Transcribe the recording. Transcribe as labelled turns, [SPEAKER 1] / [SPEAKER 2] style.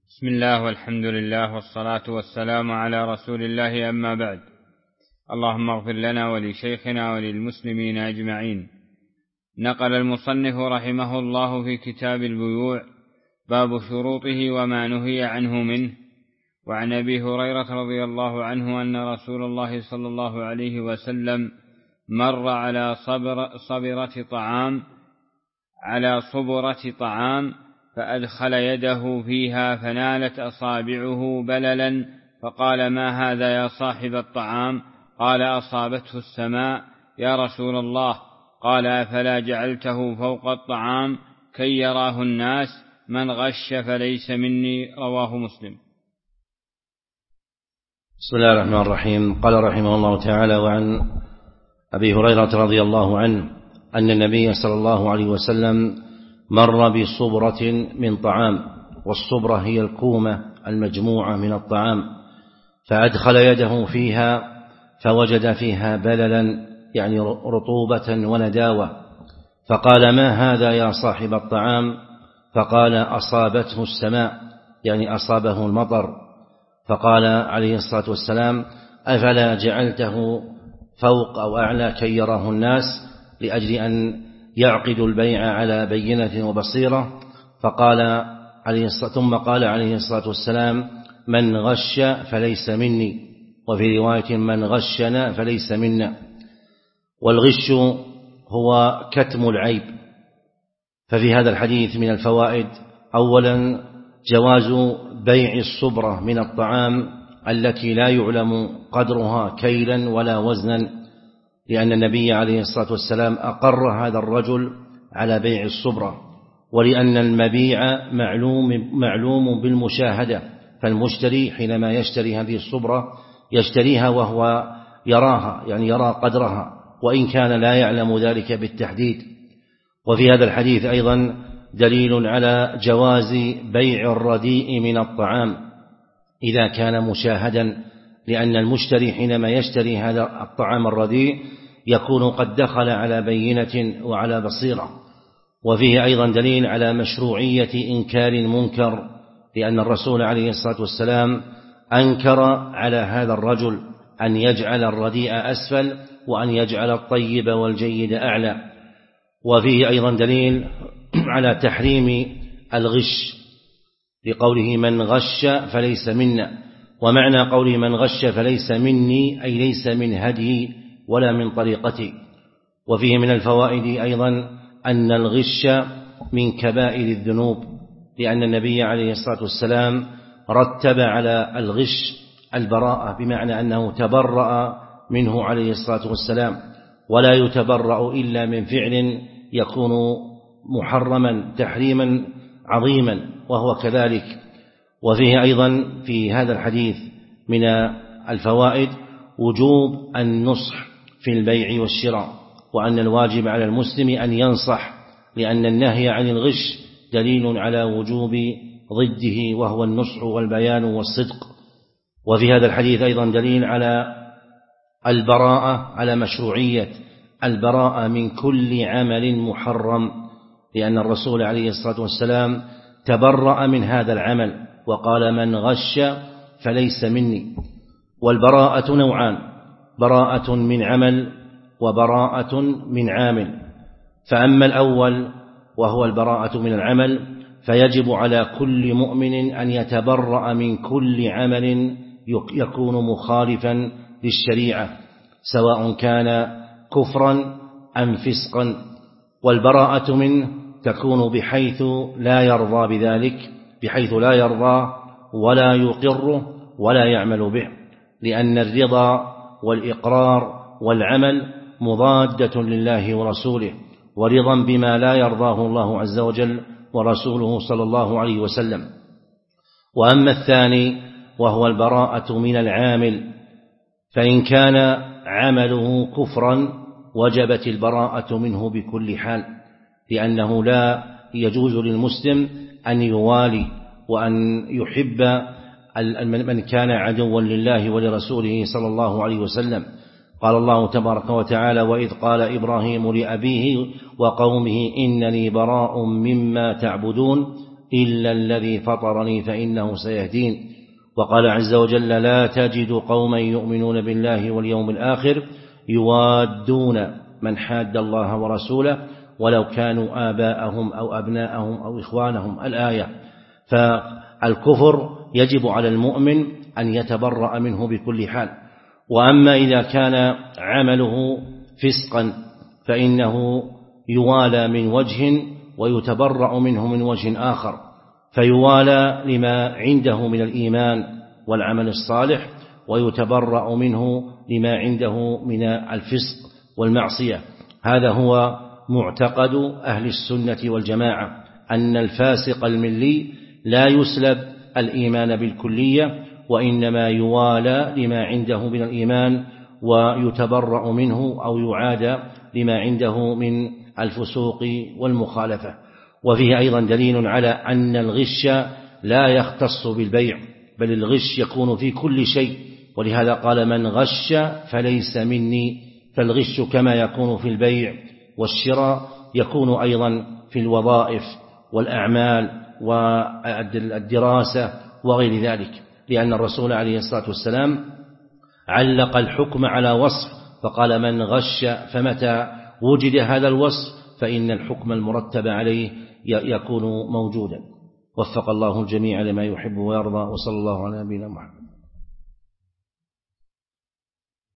[SPEAKER 1] بسم الله والحمد لله والصلاة والسلام على رسول الله، أما بعد. اللهم اغفر لنا ولشيخنا وللمسلمين أجمعين. نقل المصنف رحمه الله في كتاب البيوع باب شروطه وما نهي عنه منه. وعن أبي هريرة رضي الله عنه أن رسول الله صلى الله عليه وسلم مر على صبرة طعام فأدخل يده فيها فنالت أصابعه بللا، فقال: ما هذا يا صاحب الطعام؟ قال: أصابته السماء يا رسول الله. قال: أفلا جعلته فوق الطعام كي يراه الناس؟ من غش فليس مني. رواه مسلم.
[SPEAKER 2] بسم الله الرحمن الرحيم. قال رحمه الله تعالى: وعن أبي هريرة رضي الله عنه أن النبي صلى الله عليه وسلم مر بصبرة من طعام، والصبرة هي الكومة المجموعة من الطعام، فأدخل يده فيها فوجد فيها بللا، يعني رطوبة ونداوة، فقال: ما هذا يا صاحب الطعام؟ فقال: أصابته السماء، يعني أصابه المطر. فقال عليه الصلاة والسلام: أفلا جعلته فوق أو أعلى كي يراه الناس، لأجل أن يعقد البيع على بينة وبصيرة. ثم قال عليه الصلاة والسلام: من غش فليس مني، وفي رواية: من غشنا فليس منا. والغش هو كتم العيب. ففي هذا الحديث من الفوائد: أولا جواز بيع الصبرة من الطعام التي لا يعلم قدرها كيلا ولا وزنا، لأن النبي عليه الصلاة والسلام أقر هذا الرجل على بيع الصبرة، ولأن المبيع معلوم بالمشاهدة، فالمشتري حينما يشتري هذه الصبرة يشتريها وهو يراها، يعني يرى قدرها، وإن كان لا يعلم ذلك بالتحديد. وفي هذا الحديث أيضا دليل على جواز بيع الرديء من الطعام إذا كان مشاهدا، لأن المشتري حينما يشتري هذا الطعام الرديء يكون قد دخل على بينة وعلى بصيرة. وفيه أيضا دليل على مشروعية إنكار المنكر، لأن الرسول عليه الصلاة والسلام أنكر على هذا الرجل أن يجعل الرديء أسفل وأن يجعل الطيب والجيد أعلى. وفيه أيضا دليل على تحريم الغش، لقوله: من غش فليس منا. ومعنى قوله: من غش فليس مني، أي ليس من هدي ولا من طريقتي. وفيه من الفوائد أيضا أن الغش من كبائر الذنوب، لأن النبي عليه الصلاة والسلام رتب على الغش البراءة، بمعنى أنه تبرأ منه عليه الصلاة والسلام، ولا يتبرأ إلا من فعل يكون محرما تحريما عظيما، وهو كذلك. وفيه أيضا في هذا الحديث من الفوائد وجوب النصح في البيع والشراء، وأن الواجب على المسلم أن ينصح، لأن النهي عن الغش دليل على وجوب ضده، وهو النصح والبيان والصدق. وفي هذا الحديث أيضا دليل على البراءة، على مشروعية البراءة من كل عمل محرم، لأن الرسول عليه الصلاة والسلام تبرأ من هذا العمل وقال: من غش فليس مني. والبراءة نوعان: براءة من عمل وبراءة من عامل. فأما الأول وهو البراءة من العمل، فيجب على كل مؤمن أن يتبرأ من كل عمل يكون مخالفا للشريعة، سواء كان كفرا أم فسقا. والبراءة منه تكون بحيث لا يرضى بذلك، بحيث لا يرضى ولا يقر ولا يعمل به، لأن الرضا والإقرار والعمل مضادة لله ورسوله، ورضا بما لا يرضاه الله عز وجل ورسوله صلى الله عليه وسلم. وأما الثاني وهو البراءة من العامل، فإن كان عمله كفرا وجبت البراءة منه بكل حال، لأنه لا يجوز للمسلم أن يوالي وأن يحب من كان عدوا لله ولرسوله صلى الله عليه وسلم. قال الله تبارك وتعالى: وإذ قال إبراهيم لأبيه وقومه إنني براء مما تعبدون إلا الذي فطرني فإنه سيهدين. وقال عز وجل: لا تجد قوما يؤمنون بالله واليوم الآخر يوادون من حاد الله ورسوله ولو كانوا آباءهم أو أبناءهم أو إخوانهم. الآية. فالكفر يجب على المؤمن أن يتبرأ منه بكل حال. وأما إذا كان عمله فسقا فإنه يوالى من وجه ويتبرأ منه من وجه آخر، فيوالى لما عنده من الإيمان والعمل الصالح، ويتبرأ منه لما عنده من الفسق والمعصية. هذا هو معتقد أهل السنة والجماعة، أن الفاسق الملي لا يسلب الإيمان بالكلية، وإنما يوالى لما عنده من الإيمان ويتبرأ منه أو يعاد لما عنده من الفسوق والمخالفة. وفيه أيضا دليل على أن الغش لا يختص بالبيع، بل الغش يكون في كل شيء، ولهذا قال: من غش فليس مني. فالغش كما يكون في البيع والشراء يكون أيضا في الوظائف والأعمال والدراسة وغير ذلك، لأن الرسول عليه الصلاة والسلام علق الحكم على وصف فقال: من غش. فمتى وجد هذا الوصف فإن الحكم المرتب عليه يكون موجودا. وفق الله الجميع لما يحب ويرضى، وصلى الله على نبينا محمد.